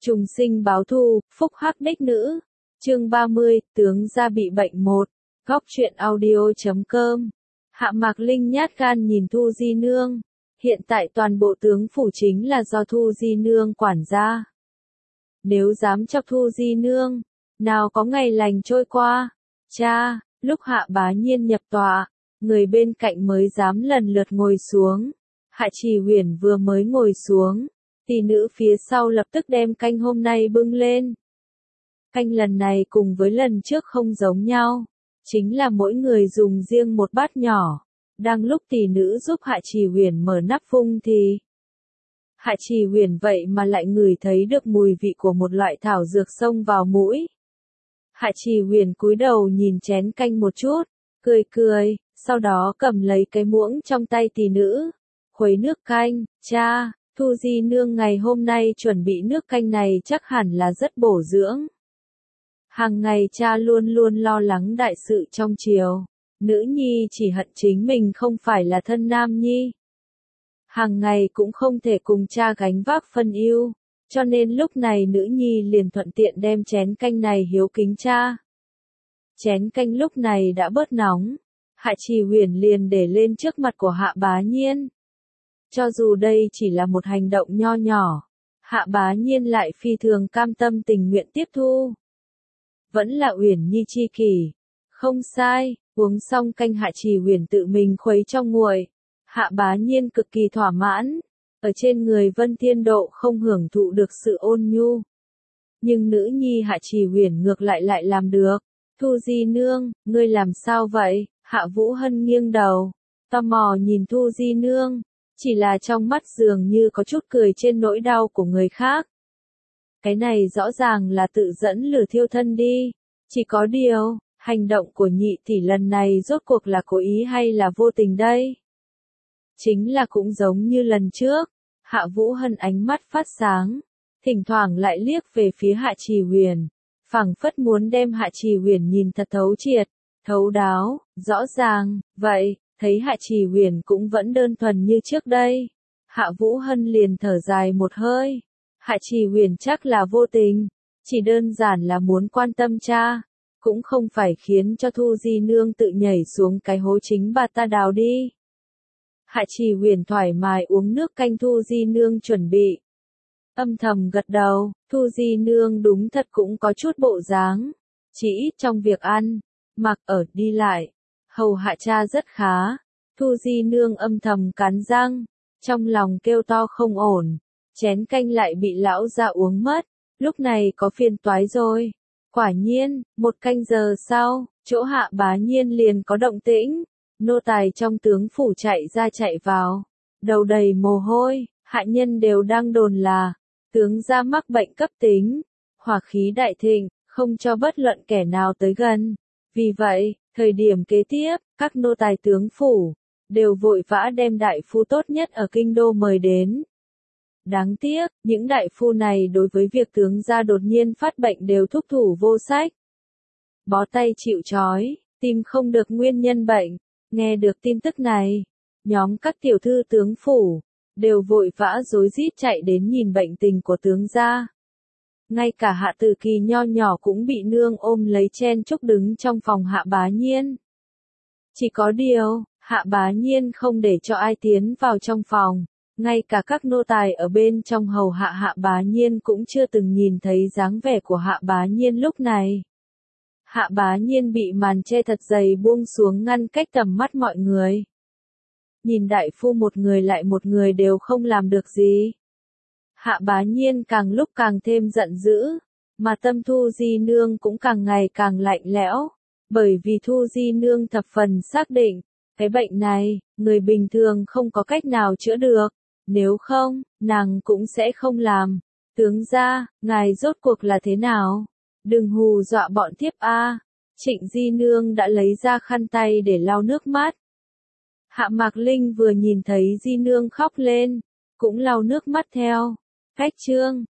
Trùng sinh báo thù, phúc hắc đích nữ. Chương 30, tướng gia bị bệnh 1. Góc truyện audio.com. Hạ Mạc Linh nhát gan nhìn Thu Di Nương. Hiện tại toàn bộ tướng phủ chính là do Thu Di Nương quản gia. Nếu dám chọc Thu Di Nương, nào có ngày lành trôi qua. Cha, lúc Hạ Bá Nhiên nhập tọa, người bên cạnh mới dám lần lượt ngồi xuống. Hạ Trì Huyền vừa mới ngồi xuống, tỷ nữ phía sau lập tức đem canh hôm nay bưng lên. Canh lần này cùng với lần trước không giống nhau, chính là mỗi người dùng riêng một bát nhỏ. Đang lúc tỷ nữ giúp Hạ Trì Huyền mở nắp vung thì Hạ Trì Huyền vậy mà lại ngửi thấy được mùi vị của một loại thảo dược xông vào mũi. Hạ Trì Huyền cúi đầu nhìn chén canh một chút, cười cười, sau đó cầm lấy cái muỗng trong tay tỷ nữ, khuấy nước canh. Cha, Thu Di Nương ngày hôm nay chuẩn bị nước canh này chắc hẳn là rất bổ dưỡng. Hàng ngày cha luôn luôn lo lắng đại sự trong triều, nữ nhi chỉ hận chính mình không phải là thân nam nhi. Hàng ngày cũng không thể cùng cha gánh vác phân ưu, cho nên lúc này nữ nhi liền thuận tiện đem chén canh này hiếu kính cha. Chén canh lúc này đã bớt nóng, Hạ Trì Huyền liền để lên trước mặt của Hạ Bá Nhiên. Cho dù đây chỉ là một hành động nho nhỏ, Hạ Bá Nhiên lại phi thường cam tâm tình nguyện tiếp thu. Vẫn là Uyển Nhi chi kỷ. Không sai, uống xong canh Hạ Trì Huyền tự mình khuấy trong nguội. Hạ Bá Nhiên cực kỳ thỏa mãn, ở trên người Vân Thiên Độ không hưởng thụ được sự ôn nhu. Nhưng nữ nhi Hạ Trì Huyền ngược lại làm được. Thu Di Nương, ngươi làm sao vậy? Hạ Vũ Hân nghiêng đầu, tò mò nhìn Thu Di Nương, chỉ là trong mắt dường như có chút cười trên nỗi đau của người khác. Cái này rõ ràng là tự dẫn lửa thiêu thân đi. Chỉ có điều, hành động của nhị tỷ lần này rốt cuộc là cố ý hay là vô tình đây? Chính là cũng giống như lần trước, Hạ Vũ Hân ánh mắt phát sáng, thỉnh thoảng lại liếc về phía Hạ Trì Huyền, phảng phất muốn đem Hạ Trì Huyền nhìn thật thấu triệt, thấu đáo, rõ ràng. Vậy, thấy Hạ Trì Huyền cũng vẫn đơn thuần như trước đây, Hạ Vũ Hân liền thở dài một hơi. Hạ Trì Huyền chắc là vô tình, chỉ đơn giản là muốn quan tâm cha, cũng không phải khiến cho Thu Di Nương tự nhảy xuống cái hố chính bà ta đào đi. Hạ Trì Huyền thoải mái uống nước canh Thu Di Nương chuẩn bị. Âm thầm gật đầu, Thu Di Nương đúng thật cũng có chút bộ dáng, chỉ ít trong việc ăn, mặc ở đi lại, hầu hạ cha rất khá. Thu Di Nương âm thầm cắn răng, trong lòng kêu to không ổn. Chén canh lại bị lão gia uống mất, lúc này có phiền toái rồi. Quả nhiên, một canh giờ sau, chỗ Hạ Bá Nhiên liền có động tĩnh, nô tài trong tướng phủ chạy ra chạy vào, đầu đầy mồ hôi, hạ nhân đều đang đồn là, tướng gia mắc bệnh cấp tính, hỏa khí đại thịnh, không cho bất luận kẻ nào tới gần. Vì vậy, thời điểm kế tiếp, các nô tài tướng phủ, đều vội vã đem đại phu tốt nhất ở kinh đô mời đến. Đáng tiếc, những đại phu này đối với việc tướng gia đột nhiên phát bệnh đều thúc thủ vô sách. Bó tay chịu trói, tìm không được nguyên nhân bệnh. Nghe được tin tức này, nhóm các tiểu thư tướng phủ, đều vội vã rối rít chạy đến nhìn bệnh tình của tướng gia. Ngay cả Hạ Tử Kỳ nho nhỏ cũng bị nương ôm lấy chen chúc đứng trong phòng Hạ Bá Nhiên. Chỉ có điều, Hạ Bá Nhiên không để cho ai tiến vào trong phòng. Ngay cả các nô tài ở bên trong hầu hạ Hạ Bá Nhiên cũng chưa từng nhìn thấy dáng vẻ của Hạ Bá Nhiên lúc này. Hạ Bá Nhiên bị màn che thật dày buông xuống ngăn cách tầm mắt mọi người. Nhìn đại phu một người lại một người đều không làm được gì. Hạ Bá Nhiên càng lúc càng thêm giận dữ, mà tâm Thu Di Nương cũng càng ngày càng lạnh lẽo, bởi vì Thu Di Nương thập phần xác định, cái bệnh này, người bình thường không có cách nào chữa được. Nếu không, nàng cũng sẽ không làm. Tướng gia, ngài rốt cuộc là thế nào? Đừng hù dọa bọn thiếp a. Trịnh Di Nương đã lấy ra khăn tay để lau nước mắt. Hạ Mạc Linh vừa nhìn thấy Di Nương khóc lên, cũng lau nước mắt theo. Cách chương,